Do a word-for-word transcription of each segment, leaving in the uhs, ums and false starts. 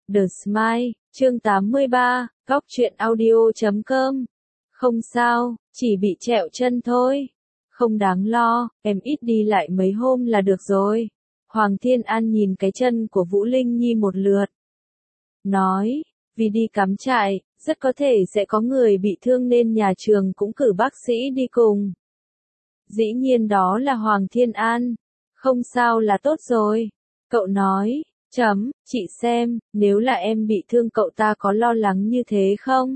The Smile, chương tám mươi ba, góc truyện audio chấm com. Không sao, chỉ bị trẹo chân thôi. Không đáng lo, em ít đi lại mấy hôm là được rồi. Hoàng Thiên An nhìn cái chân của Vũ Linh Nhi một lượt. Nói, vì đi cắm trại, rất có thể sẽ có người bị thương nên nhà trường cũng cử bác sĩ đi cùng. Dĩ nhiên đó là Hoàng Thiên An. Không sao là tốt rồi. Cậu nói, chấm, chị xem, nếu là em bị thương cậu ta có lo lắng như thế không?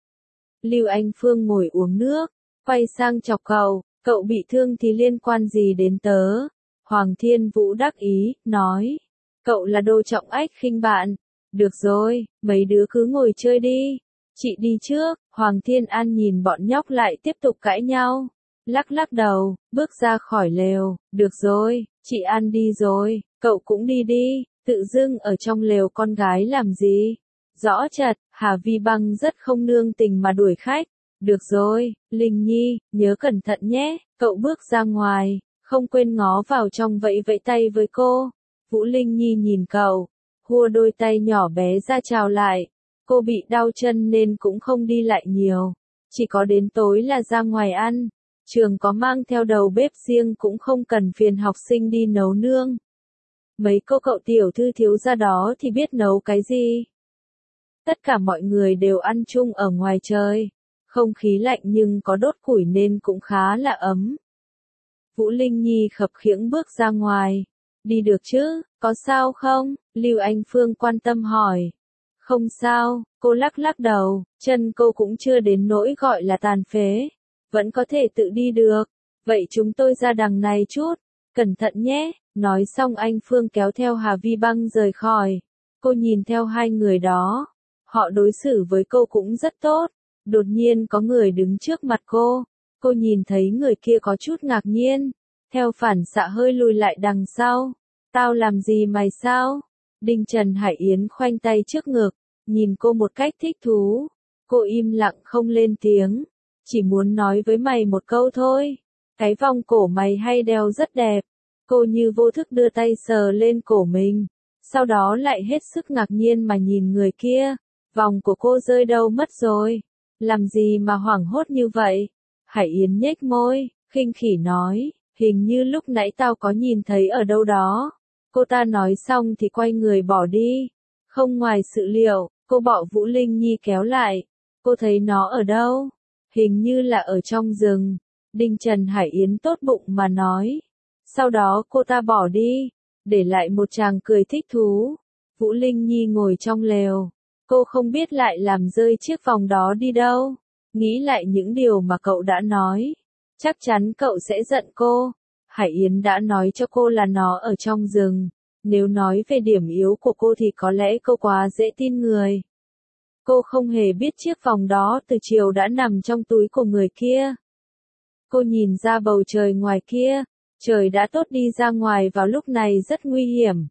Lưu Anh Phương ngồi uống nước, quay sang chọc cậu, cậu bị thương thì liên quan gì đến tớ? Hoàng Thiên Vũ đắc ý, nói, cậu là đồ trọng ách khinh bạn. Được rồi, mấy đứa cứ ngồi chơi đi. Chị đi trước. Hoàng Thiên An nhìn bọn nhóc lại tiếp tục cãi nhau. Lắc lắc đầu, bước ra khỏi lều. Được rồi, chị An đi rồi, cậu cũng đi đi. Tự dưng ở trong lều con gái làm gì? Rõ chật, Hà Vi Băng rất không nương tình mà đuổi khách. Được rồi, Linh Nhi, nhớ cẩn thận nhé. Cậu bước ra ngoài, không quên ngó vào trong vẫy vẫy tay với cô. Vũ Linh Nhi nhìn cậu, hua đôi tay nhỏ bé ra chào lại. Cô bị đau chân nên cũng không đi lại nhiều. Chỉ có đến tối là ra ngoài ăn. Trường có mang theo đầu bếp riêng cũng không cần phiền học sinh đi nấu nương. Mấy cô cậu tiểu thư thiếu gia đó thì biết nấu cái gì. Tất cả mọi người đều ăn chung ở ngoài trời. Không khí lạnh nhưng có đốt củi nên cũng khá là ấm. Vũ Linh Nhi khập khiễng bước ra ngoài. Đi được chứ, có sao không? Lưu Anh Phương quan tâm hỏi. Không sao, cô lắc lắc đầu, chân cô cũng chưa đến nỗi gọi là tàn phế. Vẫn có thể tự đi được. Vậy chúng tôi ra đằng này chút. Cẩn thận nhé. Nói xong anh Phương kéo theo Hà Vi Băng rời khỏi. Cô nhìn theo hai người đó. Họ đối xử với cô cũng rất tốt. Đột nhiên có người đứng trước mặt cô. Cô nhìn thấy người kia có chút ngạc nhiên. Theo phản xạ hơi lùi lại đằng sau. Tao làm gì mày sao? Đinh Trần Hải Yến khoanh tay trước ngực. Nhìn cô một cách thích thú. Cô im lặng không lên tiếng. Chỉ muốn nói với mày một câu thôi. Cái vòng cổ mày hay đeo rất đẹp. Cô như vô thức đưa tay sờ lên cổ mình. Sau đó lại hết sức ngạc nhiên mà nhìn người kia. Vòng của cô rơi đâu mất rồi? Làm gì mà hoảng hốt như vậy? Hải Yến nhếch môi, khinh khỉ nói, hình như lúc nãy tao có nhìn thấy ở đâu đó. Cô ta nói xong thì quay người bỏ đi. Không ngoài sự liệu, cô bỏ Vũ Linh Nhi kéo lại. Cô thấy nó ở đâu? Hình như là ở trong rừng. Đinh Trần Hải Yến tốt bụng mà nói. Sau đó cô ta bỏ đi, để lại một chàng cười thích thú. Vũ Linh Nhi ngồi trong lều. Cô không biết lại làm rơi chiếc vòng đó đi đâu. Nghĩ lại những điều mà cậu đã nói. Chắc chắn cậu sẽ giận cô. Hải Yến đã nói cho cô là nó ở trong rừng. Nếu nói về điểm yếu của cô thì có lẽ cô quá dễ tin người. Cô không hề biết chiếc vòng đó từ chiều đã nằm trong túi của người kia. Cô nhìn ra bầu trời ngoài kia. Trời đã tốt, đi ra ngoài vào lúc này rất nguy hiểm.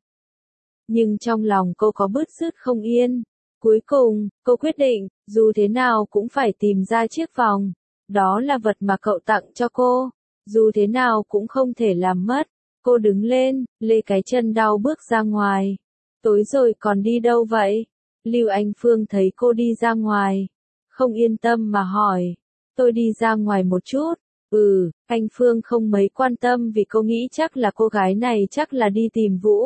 Nhưng trong lòng cô có bứt rứt không yên. Cuối cùng, cô quyết định, dù thế nào cũng phải tìm ra chiếc vòng. Đó là vật mà cậu tặng cho cô. Dù thế nào cũng không thể làm mất. Cô đứng lên, lê cái chân đau bước ra ngoài. Tối rồi còn đi đâu vậy? Lưu Anh Phương thấy cô đi ra ngoài. Không yên tâm mà hỏi. Tôi đi ra ngoài một chút. Ừ, anh Phương không mấy quan tâm vì cô nghĩ chắc là cô gái này chắc là đi tìm Vũ.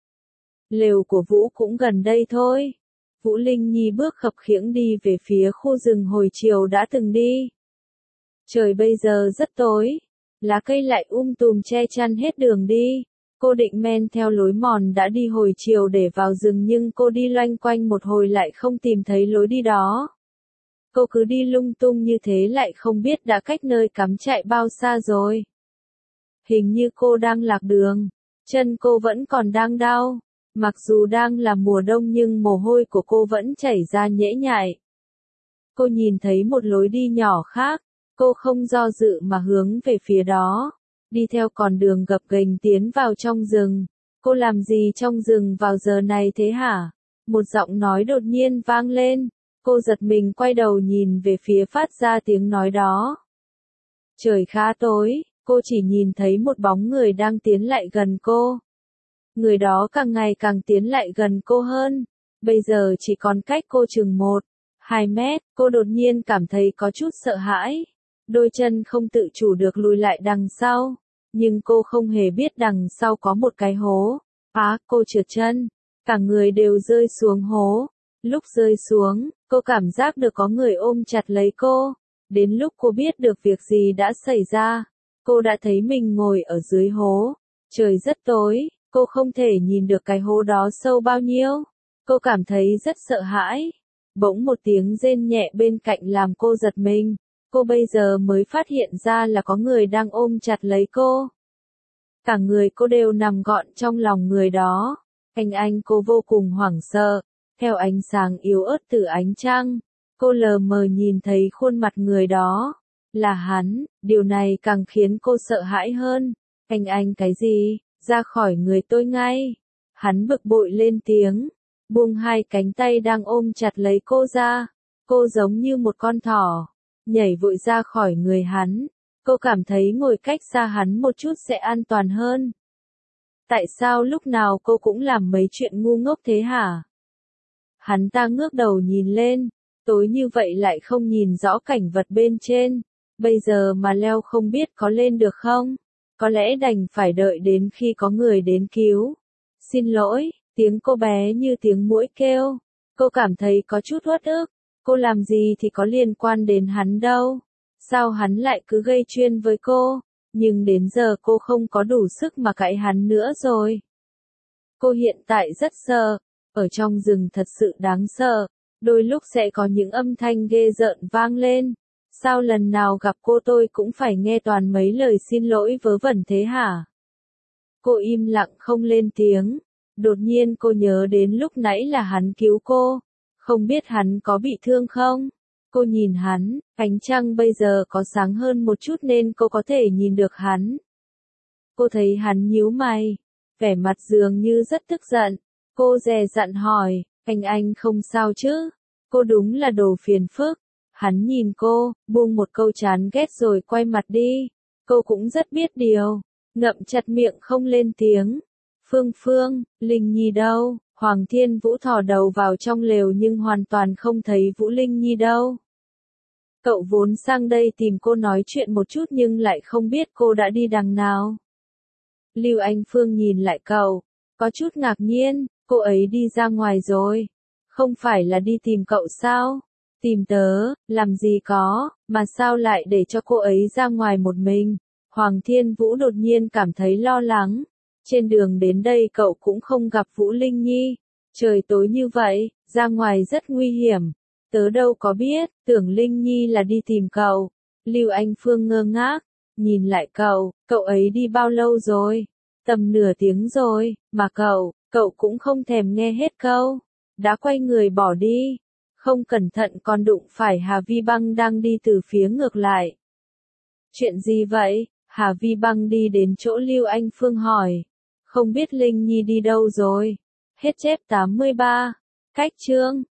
Lều của Vũ cũng gần đây thôi. Vũ Linh Nhi bước khập khiễng đi về phía khu rừng hồi chiều đã từng đi. Trời bây giờ rất tối. Lá cây lại um tùm che chắn hết đường đi. Cô định men theo lối mòn đã đi hồi chiều để vào rừng nhưng cô đi loanh quanh một hồi lại không tìm thấy lối đi đó. Cô cứ đi lung tung như thế lại không biết đã cách nơi cắm trại bao xa rồi. Hình như cô đang lạc đường. Chân cô vẫn còn đang đau. Mặc dù đang là mùa đông nhưng mồ hôi của cô vẫn chảy ra nhễ nhại. Cô nhìn thấy một lối đi nhỏ khác. Cô không do dự mà hướng về phía đó. Đi theo con đường gập ghềnh tiến vào trong rừng. Cô làm gì trong rừng vào giờ này thế hả? Một giọng nói đột nhiên vang lên. Cô giật mình quay đầu nhìn về phía phát ra tiếng nói đó. Trời khá tối, cô chỉ nhìn thấy một bóng người đang tiến lại gần cô. Người đó càng ngày càng tiến lại gần cô hơn. bây giờ chỉ còn cách cô chừng một, hai mét, cô đột nhiên cảm thấy có chút sợ hãi. Đôi chân không tự chủ được lùi lại đằng sau, nhưng cô không hề biết đằng sau có một cái hố. Á, cô trượt chân, cả người đều rơi xuống hố. Lúc rơi xuống, cô cảm giác được có người ôm chặt lấy cô. Đến lúc cô biết được việc gì đã xảy ra, cô đã thấy mình ngồi ở dưới hố. Trời rất tối, cô không thể nhìn được cái hố đó sâu bao nhiêu. Cô cảm thấy rất sợ hãi. Bỗng một tiếng rên nhẹ bên cạnh làm cô giật mình. Cô bây giờ mới phát hiện ra là có người đang ôm chặt lấy cô. Cả người cô đều nằm gọn trong lòng người đó. Anh anh cô vô cùng hoảng sợ. Theo ánh sáng yếu ớt từ ánh trăng, cô lờ mờ nhìn thấy khuôn mặt người đó. Là hắn, điều này càng khiến cô sợ hãi hơn. Anh anh cái gì? Ra khỏi người tôi ngay. Hắn bực bội lên tiếng, buông hai cánh tay đang ôm chặt lấy cô ra. Cô giống như một con thỏ, nhảy vội ra khỏi người hắn. Cô cảm thấy ngồi cách xa hắn một chút sẽ an toàn hơn. Tại sao lúc nào cô cũng làm mấy chuyện ngu ngốc thế hả? Hắn ta ngước đầu nhìn lên, tối như vậy lại không nhìn rõ cảnh vật bên trên. Bây giờ mà leo không biết có lên được không? Có lẽ đành phải đợi đến khi có người đến cứu. Xin lỗi, tiếng cô bé như tiếng muỗi kêu. Cô cảm thấy có chút uất ức. Cô làm gì thì có liên quan đến hắn đâu. Sao hắn lại cứ gây chuyện với cô? Nhưng đến giờ cô không có đủ sức mà cãi hắn nữa rồi. Cô hiện tại rất sợ. Ở trong rừng thật sự đáng sợ. Đôi lúc sẽ có những âm thanh ghê rợn vang lên. Sao lần nào gặp cô tôi cũng phải nghe toàn mấy lời xin lỗi vớ vẩn thế hả? Cô im lặng không lên tiếng. Đột nhiên cô nhớ đến lúc nãy là hắn cứu cô. Không biết hắn có bị thương không? Cô nhìn hắn, ánh trăng bây giờ có sáng hơn một chút nên cô có thể nhìn được hắn. Cô thấy hắn nhíu mày, vẻ mặt dường như rất tức giận. Cô dè dặn hỏi, anh anh không sao chứ? Cô đúng là đồ phiền phức. Hắn nhìn cô, buông một câu chán ghét rồi quay mặt đi. Cô cũng rất biết điều, ngậm chặt miệng không lên tiếng. Phương Phương, Linh Nhi đâu? Hoàng Thiên Vũ thò đầu vào trong lều nhưng hoàn toàn không thấy Vũ Linh Nhi đâu. Cậu vốn sang đây tìm cô nói chuyện một chút nhưng lại không biết cô đã đi đằng nào. Lưu Anh Phương nhìn lại cậu, có chút ngạc nhiên, cô ấy đi ra ngoài rồi. Không phải là đi tìm cậu sao? Tìm tớ, làm gì có, mà sao lại để cho cô ấy ra ngoài một mình? Hoàng Thiên Vũ đột nhiên cảm thấy lo lắng. Trên đường đến đây cậu cũng không gặp Vũ Linh Nhi. Trời tối như vậy, ra ngoài rất nguy hiểm. Tớ đâu có biết, tưởng Linh Nhi là đi tìm cậu. Lưu Anh Phương ngơ ngác, nhìn lại cậu, cậu ấy đi bao lâu rồi? Tầm nửa tiếng rồi, mà cậu, cậu cũng không thèm nghe hết câu. Đã quay người bỏ đi. Không cẩn thận còn đụng phải Hà Vi Băng đang đi từ phía ngược lại. Chuyện gì vậy? Hà Vi Băng đi đến chỗ Lưu Anh Phương hỏi. Không biết Linh Nhi đi đâu rồi. Hết chép tám mươi ba. Cách chương.